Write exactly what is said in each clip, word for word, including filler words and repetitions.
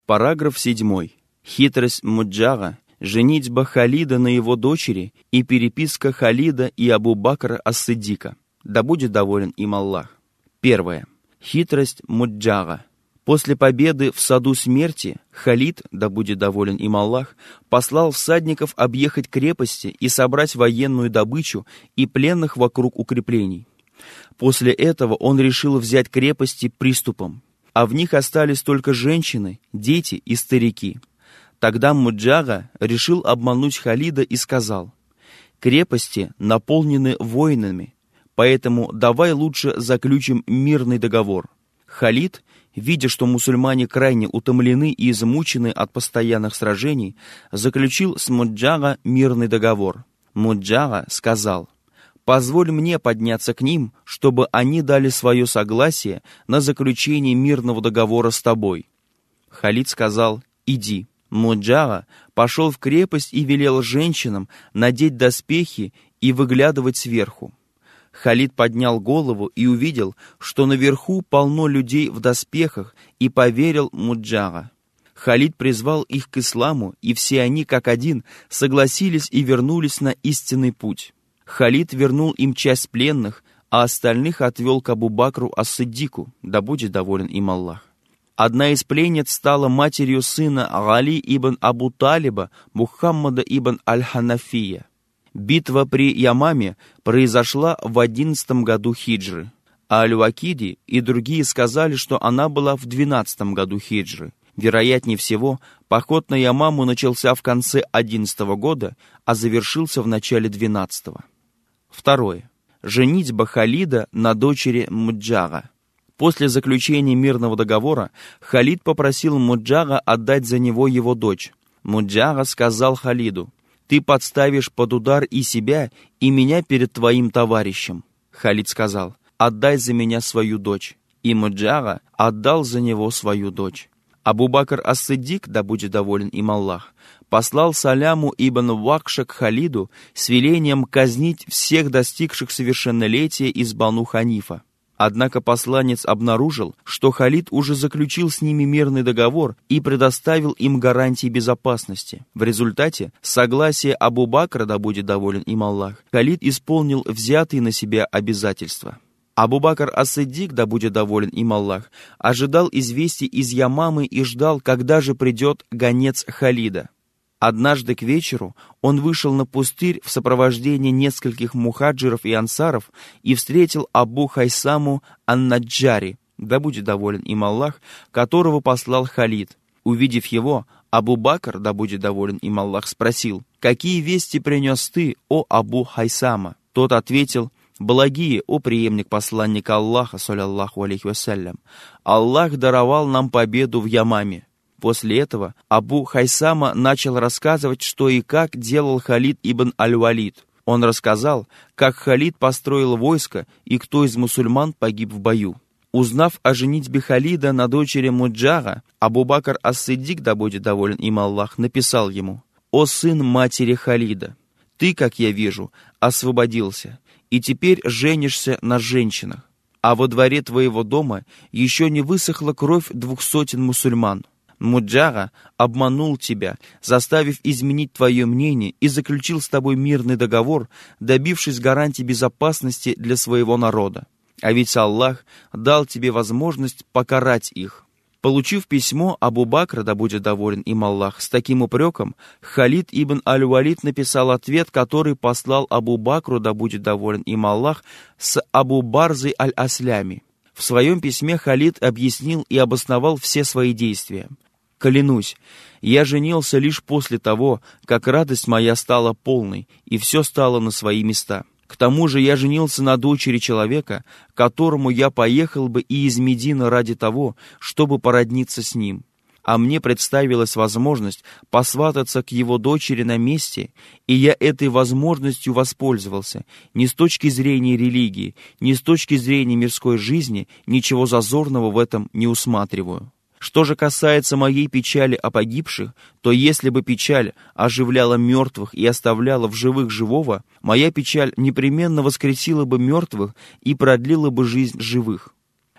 Параграф седьмой. Хитрость Муджага, женитьба Халида на его дочери и переписка Халида и Абу Бакра ас-Сиддика. Да будет доволен им Аллах. Первое. Хитрость Муджага. После победы в саду смерти Халид, да будет доволен им Аллах, послал всадников объехать крепости и собрать военную добычу и пленных вокруг укреплений. После этого он решил взять крепости приступом, а в них остались только женщины, дети и старики. Тогда Муджага решил обмануть Халида и сказал: «Крепости наполнены воинами, поэтому давай лучше заключим мирный договор». Халид, видя, что мусульмане крайне утомлены и измучены от постоянных сражений, заключил с Муджага мирный договор. Муджага сказал: «Позволь мне подняться к ним, чтобы они дали свое согласие на заключение мирного договора с тобой». Халид сказал: «Иди». Муджага пошел в крепость и велел женщинам надеть доспехи и выглядывать сверху. Халид поднял голову и увидел, что наверху полно людей в доспехах, и поверил Муджага. Халид призвал их к исламу, и все они, как один, согласились и вернулись на истинный путь. Халид вернул им часть пленных, а остальных отвел к Абу Бакру ас-Сиддику, да будет доволен им Аллах. Одна из пленниц стала матерью сына Али ибн Абу Талиба, Мухаммада ибн Аль-Ханафия. Битва при Ямаме произошла в одиннадцатом году хиджры, а Аль-Вакиди и другие сказали, что она была в двенадцатом году хиджры. Вероятнее всего, поход на Ямаму начался в конце одиннадцатого года, а завершился в начале двенадцатого. Второе. Женитьба Халида на дочери Муджага. После заключения мирного договора Халид попросил Муджага отдать за него его дочь. Муджага сказал Халиду: «Ты подставишь под удар и себя, и меня перед твоим товарищем». Халид сказал: «Отдай за меня свою дочь». И Муджага отдал за него свою дочь. Абу Бакр ас-Сиддик, да будет доволен им Аллах, послал Саляму ибн Вакша к Халиду с велением казнить всех достигших совершеннолетия из Бану Ханифа. Однако посланец обнаружил, что Халид уже заключил с ними мирный договор и предоставил им гарантии безопасности. В результате согласия Абу Бакра, да будет доволен им Аллах, Халид исполнил взятые на себя обязательства. Абу Бакр ас-Сиддик, да будет доволен им Аллах, ожидал известий из Ямамы и ждал, когда же придет гонец Халида. Однажды к вечеру он вышел на пустырь в сопровождении нескольких мухаджиров и ансаров и встретил Абу Хайсаму ан-Наджари, да будет доволен им Аллах, которого послал Халид. Увидев его, Абу Бакр, да будет доволен им Аллах, спросил: «Какие вести принес ты, о Абу Хайсама?» Тот ответил: «Благие, о преемник посланника Аллаха, саллаллаху алейхи вассалям, Аллах даровал нам победу в Ямаме». После этого Абу Хайсама начал рассказывать, что и как делал Халид ибн Аль-Валид. Он рассказал, как Халид построил войско и кто из мусульман погиб в бою. Узнав о женитьбе Халида на дочери Муджага, Абу Бакр ас-Сиддик, да будет доволен им Аллах, написал ему: «О сын матери Халида, ты, как я вижу, освободился, и теперь женишься на женщинах, а во дворе твоего дома еще не высохла кровь двух сотен мусульман. Муджага обманул тебя, заставив изменить твое мнение, и заключил с тобой мирный договор, добившись гарантий безопасности для своего народа. А ведь Аллах дал тебе возможность покарать их». Получив письмо Абу Бакра, да будет доволен им Аллах, с таким упреком, Халид ибн Аль-Валид написал ответ, который послал Абу Бакру, да будет доволен им Аллах, с Абу Барзой аль-Аслями. В своем письме Халид объяснил и обосновал все свои действия. «Клянусь, я женился лишь после того, как радость моя стала полной, и все стало на свои места. К тому же я женился на дочери человека, которому я поехал бы и из Медины ради того, чтобы породниться с ним. А мне представилась возможность посвататься к его дочери на месте, и я этой возможностью воспользовался. Ни с точки зрения религии, ни с точки зрения мирской жизни ничего зазорного в этом не усматриваю. Что же касается моей печали о погибших, то если бы печаль оживляла мертвых и оставляла в живых живого, моя печаль непременно воскресила бы мертвых и продлила бы жизнь живых.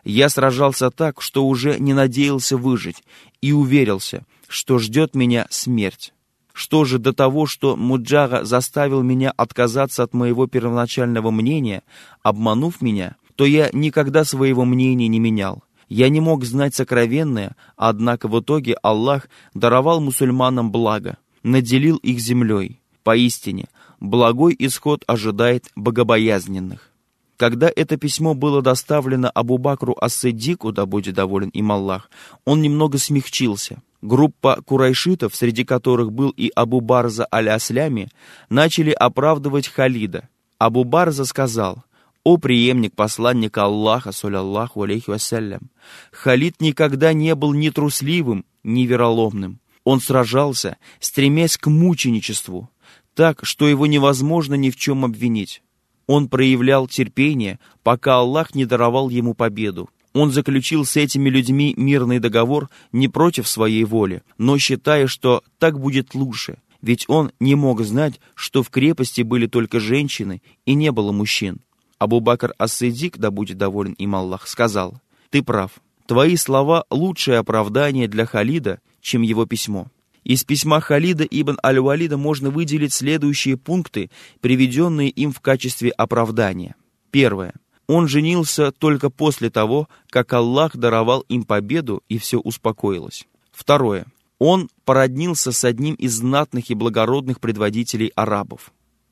Я сражался так, что уже не надеялся выжить, и уверился, что ждет меня смерть. Что же до того, что Муджага заставил меня отказаться от моего первоначального мнения, обманув меня, то я никогда своего мнения не менял. Я не мог знать сокровенное, однако в итоге Аллах даровал мусульманам благо, наделил их землей. Поистине, благой исход ожидает богобоязненных. Когда это письмо было доставлено Абу Бакру ас-Сиддику, да будет доволен им Аллах, он немного смягчился. Группа курайшитов, среди которых был и Абу Барза аль-Аслями, начали оправдывать Халида. Абу Барза сказал: «О преемник посланника Аллаха, саллаллаху алейхи вассалям, Халид никогда не был ни трусливым, ни вероломным. Он сражался, стремясь к мученичеству, так, что его невозможно ни в чем обвинить. Он проявлял терпение, пока Аллах не даровал ему победу. Он заключил с этими людьми мирный договор не против своей воли, но считая, что так будет лучше, ведь он не мог знать, что в крепости были только женщины и не было мужчин». Абу Бакр ас-Сиддик, да будет доволен им Аллах, сказал: «Ты прав. Твои слова — лучшее оправдание для Халида, чем его письмо». Из письма Халида ибн аль-Валида можно выделить следующие пункты, приведенные им в качестве оправдания. Первое. Он женился только после того, как Аллах даровал им победу, и все успокоилось. Второе. Он породнился с одним из знатных и благородных предводителей арабов.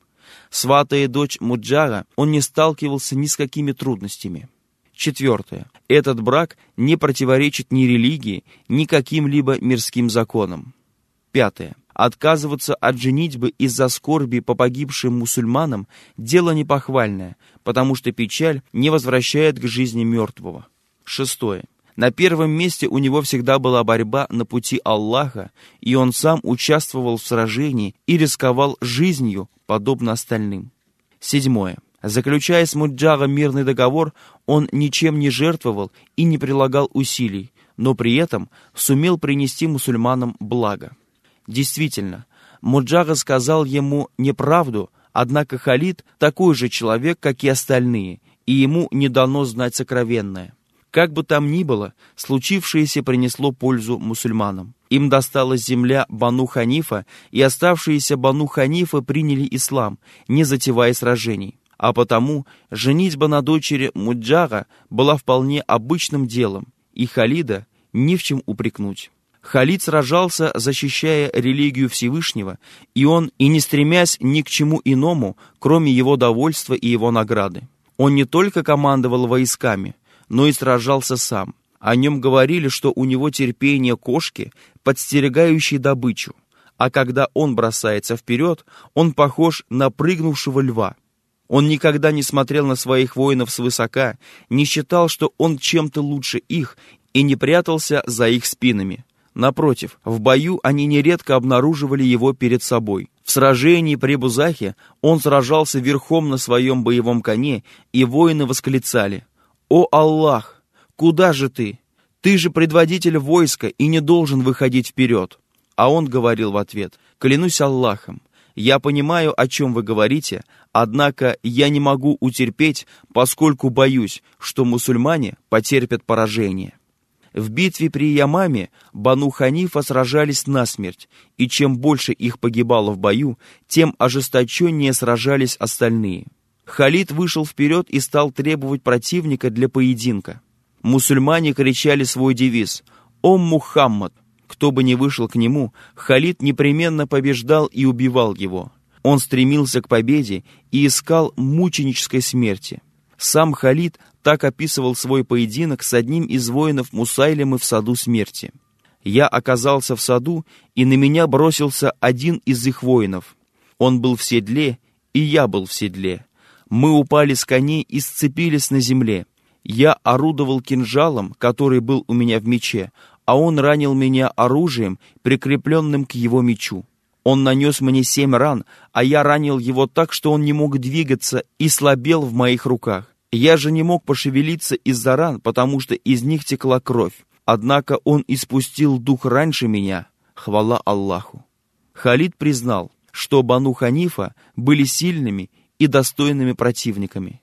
Сватая дочь Муджага, он не сталкивался ни с какими трудностями. Четвертое. Этот брак не противоречит ни религии, ни каким-либо мирским законам. Пятое. Отказываться от женитьбы из-за скорби по погибшим мусульманам – дело непохвальное, потому что печаль не возвращает к жизни мертвого. Шестое. На первом месте у него всегда была борьба на пути Аллаха, и он сам участвовал в сражении и рисковал жизнью, подобно остальным. Седьмое. Заключая с Муджага мирный договор, он ничем не жертвовал и не прилагал усилий, но при этом сумел принести мусульманам благо. Действительно, Муджага сказал ему неправду, однако Халид такой же человек, как и остальные, и ему не дано знать сокровенное. Как бы там ни было, случившееся принесло пользу мусульманам. Им досталась земля Бану Ханифа, и оставшиеся Бану Ханифа приняли ислам, не затевая сражений. А потому женитьба на дочери Муджага была вполне обычным делом, и Халида ни в чем упрекнуть. Халид сражался, защищая религию Всевышнего, и он, и не стремясь ни к чему иному, кроме его довольства и его награды. Он не только командовал войсками, но и сражался сам. О нем говорили, что у него терпение кошки, подстерегающей добычу, а когда он бросается вперед, он похож на прыгнувшего льва. Он никогда не смотрел на своих воинов свысока, не считал, что он чем-то лучше их, и не прятался за их спинами. Напротив, в бою они нередко обнаруживали его перед собой. В сражении при Бузахе он сражался верхом на своем боевом коне, и воины восклицали: «О Аллах! Куда же ты? Ты же предводитель войска и не должен выходить вперед!» А он говорил в ответ: «Клянусь Аллахом, я понимаю, о чем вы говорите, однако я не могу утерпеть, поскольку боюсь, что мусульмане потерпят поражение». В битве при Ямаме Бану Ханифа сражались насмерть, и чем больше их погибало в бою, тем ожесточеннее сражались остальные. Халид вышел вперед и стал требовать противника для поединка. Мусульмане кричали свой девиз «О Мухаммад!». Кто бы ни вышел к нему, Халид непременно побеждал и убивал его. Он стремился к победе и искал мученической смерти. Сам Халид так описывал свой поединок с одним из воинов Мусайлимы в саду смерти. «Я оказался в саду, и на меня бросился один из их воинов. Он был в седле, и я был в седле. Мы упали с коней и сцепились на земле. Я орудовал кинжалом, который был у меня в мече, а он ранил меня оружием, прикрепленным к его мечу. Он нанес мне семь ран, а я ранил его так, что он не мог двигаться и слабел в моих руках. Я же не мог пошевелиться из-за ран, потому что из них текла кровь. Однако он испустил дух раньше меня, хвала Аллаху». Халид признал, что Бану Ханифа были сильными и достойными противниками.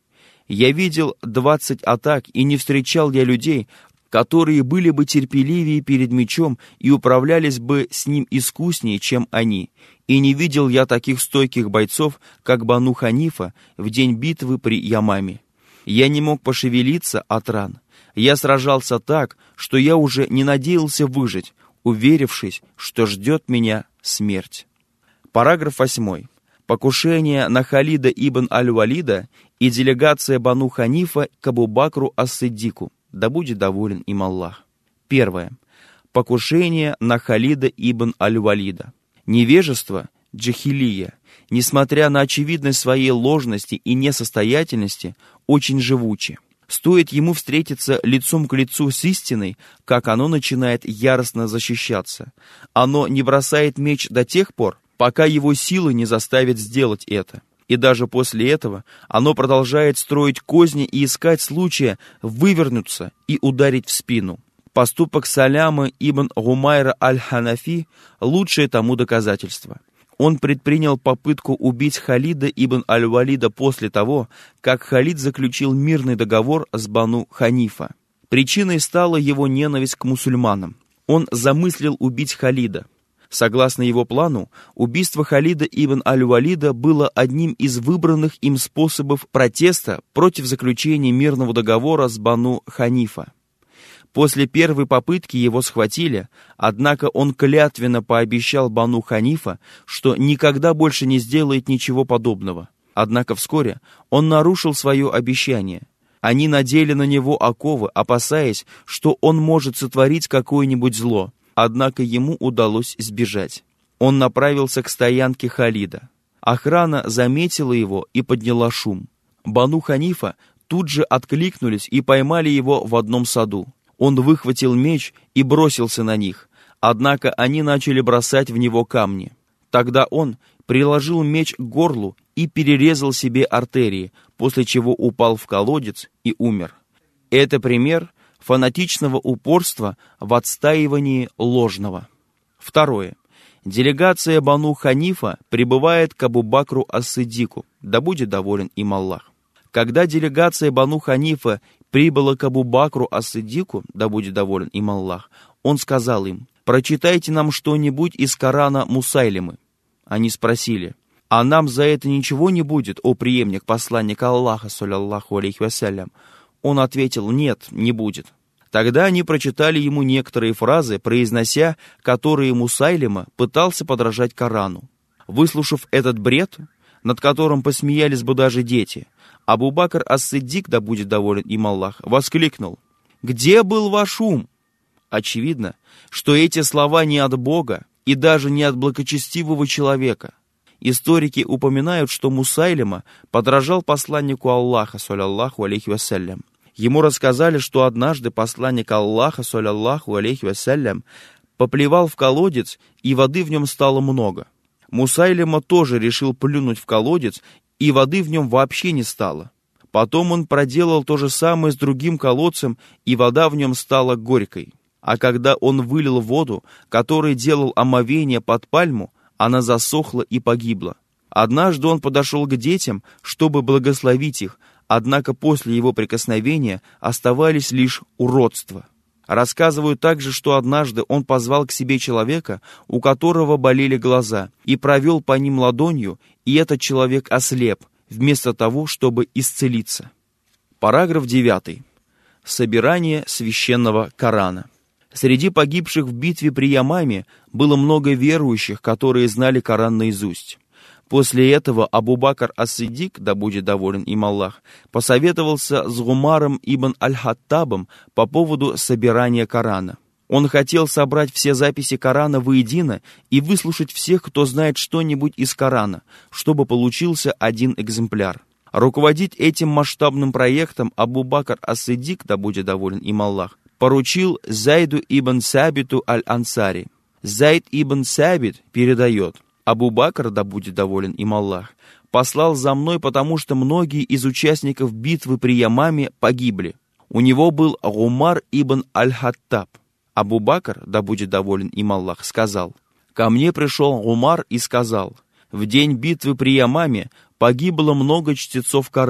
Я видел двадцать атак, и не встречал я людей, которые были бы терпеливее перед мечом и управлялись бы с ним искуснее, чем они. И не видел я таких стойких бойцов, как Бану Ханифа в день битвы при Ямаме. Я не мог пошевелиться от ран. Я сражался так, что я уже не надеялся выжить, уверившись, что ждет меня смерть. Параграф восьмой. Покушение на Халида ибн Аль-Валида и делегация Бану Ханифа к Абу Бакру ас-Сиддику. Да будет доволен им Аллах. Первое. Покушение на Халида ибн Аль-Валида. Невежество, джахилия, несмотря на очевидность своей ложности и несостоятельности, очень живуче. Стоит ему встретиться лицом к лицу с истиной, как оно начинает яростно защищаться. Оно не бросает меч до тех пор, пока его силы не заставят сделать это. И даже после этого оно продолжает строить козни и искать случая вывернуться и ударить в спину. Поступок Саляма ибн Гумайра аль-Ханафи – лучшее тому доказательство. Он предпринял попытку убить Халида ибн Аль-Валида после того, как Халид заключил мирный договор с Бану Ханифа. Причиной стала его ненависть к мусульманам. Он замыслил убить Халида. Согласно его плану, убийство Халида ибн Аль-Валида было одним из выбранных им способов протеста против заключения мирного договора с Бану Ханифа. После первой попытки его схватили, однако он клятвенно пообещал Бану Ханифа, что никогда больше не сделает ничего подобного. Однако вскоре он нарушил свое обещание. Они надели на него оковы, опасаясь, что он может сотворить какое-нибудь зло. Однако ему удалось сбежать. Он направился к стоянке Халида. Охрана заметила его и подняла шум. Бану Ханифа тут же откликнулись и поймали его в одном саду. Он выхватил меч и бросился на них, однако они начали бросать в него камни. Тогда он приложил меч к горлу и перерезал себе артерии, после чего упал в колодец и умер. Это пример фанатичного упорства в отстаивании ложного. Второе. Делегация Бану Ханифа прибывает к Абу Бакру ас-Сиддику, да будет доволен им Аллах. Когда делегация Бану Ханифа прибыла к Абу Бакру ас-Сиддику, да будет доволен им Аллах, он сказал им: «Прочитайте нам что-нибудь из Корана Мусайлимы». Они спросили: «А нам за это ничего не будет, о преемник посланника Аллаха, саллаллаху алейхи вассалям?» Он ответил: «Нет, не будет». Тогда они прочитали ему некоторые фразы, произнося, которые Мусайлима пытался подражать Корану. Выслушав этот бред, над которым посмеялись бы даже дети, Абу Бакр ас-Сиддик, да будет доволен им Аллах, воскликнул: «Где был ваш ум?» Очевидно, что эти слова не от Бога и даже не от благочестивого человека. Историки упоминают, что Мусайлима подражал посланнику Аллаха, саллаллаху алейхи вассалям. Ему рассказали, что однажды посланник Аллаха, саллаллаху алейхи вассалям, поплевал в колодец, и воды в нем стало много. Мусайлима тоже решил плюнуть в колодец, и воды в нем вообще не стало. Потом он проделал то же самое с другим колодцем, и вода в нем стала горькой. А когда он вылил воду, который делал омовение под пальму, она засохла и погибла. Однажды он подошел к детям, чтобы благословить их, однако после его прикосновения оставались лишь уродства. Рассказывают также, что однажды он позвал к себе человека, у которого болели глаза, и провел по ним ладонью, и этот человек ослеп, вместо того, чтобы исцелиться. Параграф девятый. Собирание священного Корана. Среди погибших в битве при Ямаме было много верующих, которые знали Коран наизусть. После этого Абу Бакр ас-Сиддик, да будет доволен им Аллах, посоветовался с Гумаром ибн Аль-Хаттабом по поводу собирания Корана. Он хотел собрать все записи Корана воедино и выслушать всех, кто знает что-нибудь из Корана, чтобы получился один экземпляр. Руководить этим масштабным проектом Абу Бакр ас-Сиддик, да будет доволен им Аллах, поручил Зайду ибн Сабиту аль-Ансари. Зайд ибн Сабит передает: «Абу Бакр, да будет доволен им Аллах, послал за мной, потому что многие из участников битвы при Ямаме погибли. У него был Гумар ибн Аль-Хаттаб. Абу Бакр, да будет доволен им Аллах, сказал: ко мне пришел Гумар и сказал: в день битвы при Ямаме погибло много чтецов Корана.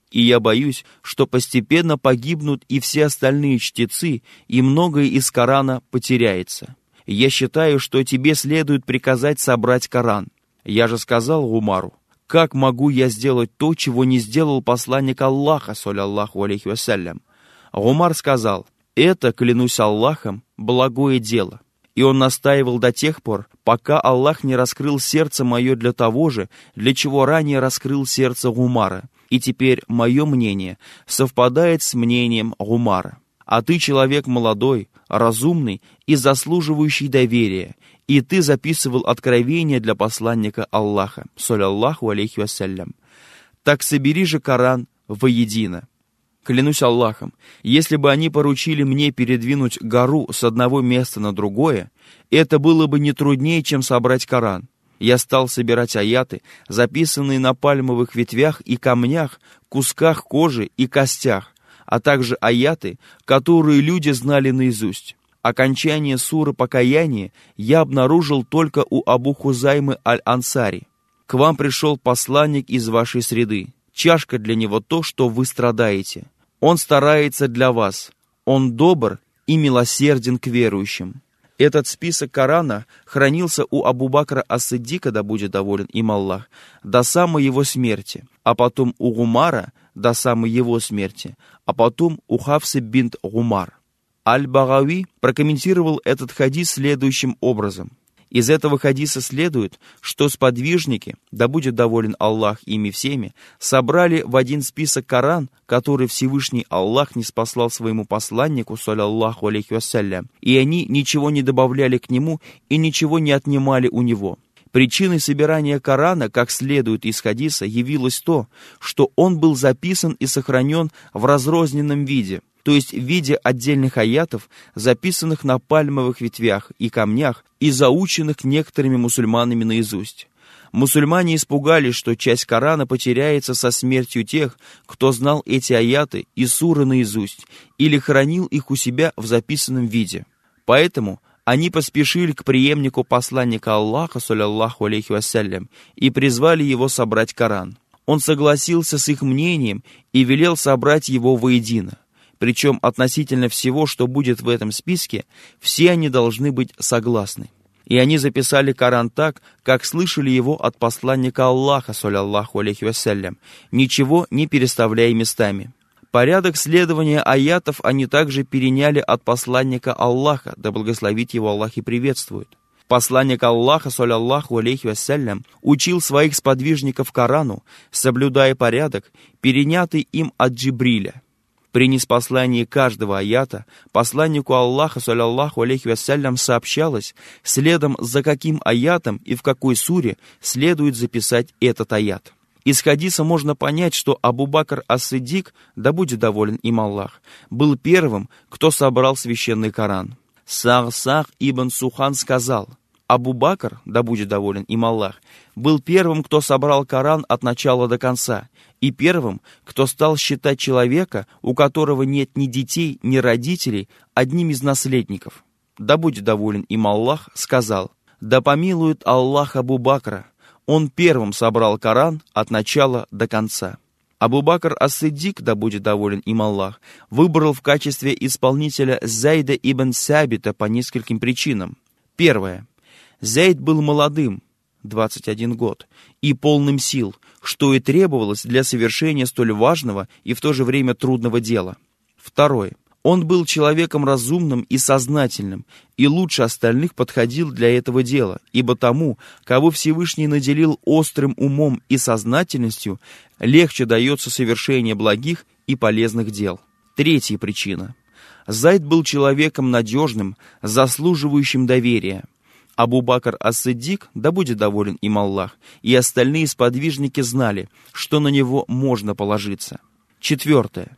И я боюсь, что постепенно погибнут и все остальные чтецы, и многое из Корана потеряется. Я считаю, что тебе следует приказать собрать Коран. Я же сказал Умару: как могу я сделать то, чего не сделал посланник Аллаха, саллаллаху алейхи вассалям? Умар сказал: это, клянусь Аллахом, благое дело. И он настаивал до тех пор, пока Аллах не раскрыл сердце мое для того же, для чего ранее раскрыл сердце Умара. И теперь мое мнение совпадает с мнением Умара. А ты человек молодой, разумный и заслуживающий доверия, и ты записывал откровения для посланника Аллаха, саллаллаху алейхи вассалям. Так собери же Коран воедино. Клянусь Аллахом, если бы они поручили мне передвинуть гору с одного места на другое, это было бы не труднее, чем собрать Коран. Я стал собирать аяты, записанные на пальмовых ветвях и камнях, кусках кожи и костях, а также аяты, которые люди знали наизусть. Окончание суры покаяния я обнаружил только у Абу Хузаймы аль-Ансари. К вам пришел посланник из вашей среды. Чашка для него то, что вы страдаете. Он старается для вас. Он добр и милосерден к верующим. Этот список Корана хранился у Абу Бакра ас-Сиддика, да будет доволен им Аллах, до самой его смерти, а потом у Умара до самой его смерти, а потом у Хафсы бинт Умар. Аль-Багави прокомментировал этот хадис следующим образом. Из этого хадиса следует, что сподвижники, да будет доволен Аллах ими всеми, собрали в один список Коран, который Всевышний Аллах ниспослал своему посланнику, саллаллаху алейхи вассалям, и они ничего не добавляли к нему и ничего не отнимали у него. Причиной собирания Корана, как следует из хадиса, явилось то, что он был записан и сохранен в разрозненном виде, то есть в виде отдельных аятов, записанных на пальмовых ветвях и камнях и заученных некоторыми мусульманами наизусть. Мусульмане испугались, что часть Корана потеряется со смертью тех, кто знал эти аяты и суры наизусть, или хранил их у себя в записанном виде. Поэтому они поспешили к преемнику посланника Аллаха, саллаллаху алейхи вассалям, и призвали его собрать Коран. Он согласился с их мнением и велел собрать его воедино. Причем относительно всего, что будет в этом списке, все они должны быть согласны. И они записали Коран так, как слышали его от посланника Аллаха, саллаллаху алейхи вассалям, ничего не переставляя местами. Порядок следования аятов они также переняли от посланника Аллаха, да благословит его Аллах и приветствует. Посланник Аллаха, саллаллаху алейхи вассалям, учил своих сподвижников Корану, соблюдая порядок, перенятый им от Джибриля. При ниспослании каждого аята посланнику Аллаха, саллаллаху алейхи вассалям, сообщалось, следом за каким аятом и в какой суре следует записать этот аят. Из хадиса можно понять, что Абу Бакр ас-Сиддик, да будет доволен им Аллах, был первым, кто собрал священный Коран. Сах-Сах ибн Сухан сказал: Абу Бакр, да будет доволен им Аллах, был первым, кто собрал Коран от начала до конца, и первым, кто стал считать человека, у которого нет ни детей, ни родителей, одним из наследников. Да будет доволен им Аллах, сказал: да помилует Аллах Абу Бакра, он первым собрал Коран от начала до конца. Абу Бакр ас-Сиддик, да будет доволен им Аллах, выбрал в качестве исполнителя Зайда ибн Сабита по нескольким причинам. Первое. Зайд был молодым, двадцать один год, и полным сил, что и требовалось для совершения столь важного и в то же время трудного дела. Второе. Он был человеком разумным и сознательным, и лучше остальных подходил для этого дела, ибо тому, кого Всевышний наделил острым умом и сознательностью, легче дается совершение благих и полезных дел. Третья причина. Зайд был человеком надежным, заслуживающим доверия. Абу Бакр ас-Сиддик, да будет доволен им Аллах, и остальные сподвижники знали, что на него можно положиться. Четвертое.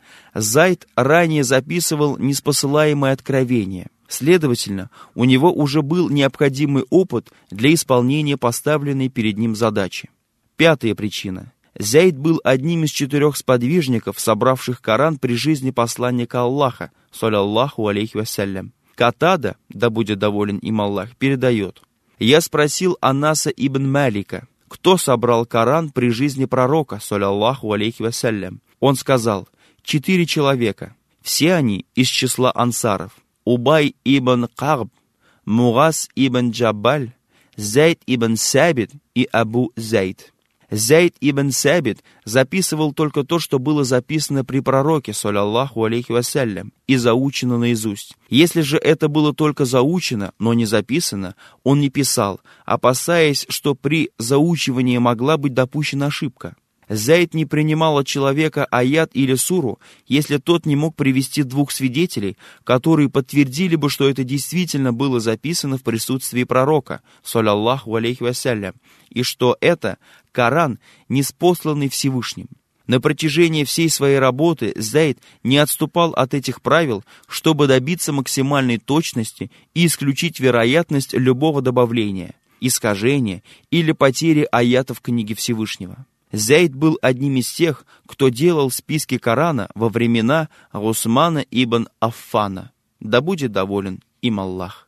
Зайд ранее записывал ниспосылаемое откровение. Следовательно, у него уже был необходимый опыт для исполнения поставленной перед ним задачи. Пятая причина. Зайд был одним из четырех сподвижников, собравших Коран при жизни посланника Аллаха, саллаллаху алейхи вассалям. Катада, да будет доволен им Аллах, передает: «Я спросил Анаса ибн Малика, кто собрал Коран при жизни пророка, саллаллаху алейхи вассалям. Он сказал: четыре человека, все они из числа ансаров: Убай ибн Кагб, Мугас ибн Джабаль, Зайд ибн Сабит и Абу Зайд. Зайд ибн Сабит записывал только то, что было записано при пророке, саллаллаху алейхи вассалям, и заучено наизусть. Если же это было только заучено, но не записано, он не писал, опасаясь, что при заучивании могла быть допущена ошибка. Зайд не принимал от человека аят или суру, если тот не мог привести двух свидетелей, которые подтвердили бы, что это действительно было записано в присутствии пророка, саллаллаху алейхи вассалям, и что это Коран, ниспосланный Всевышним. На протяжении всей своей работы Зайд не отступал от этих правил, чтобы добиться максимальной точности и исключить вероятность любого добавления, искажения или потери аятов книги Всевышнего. Зайд был одним из тех, кто делал списки Корана во времена Усмана ибн Аффана. Да будет доволен им Аллах.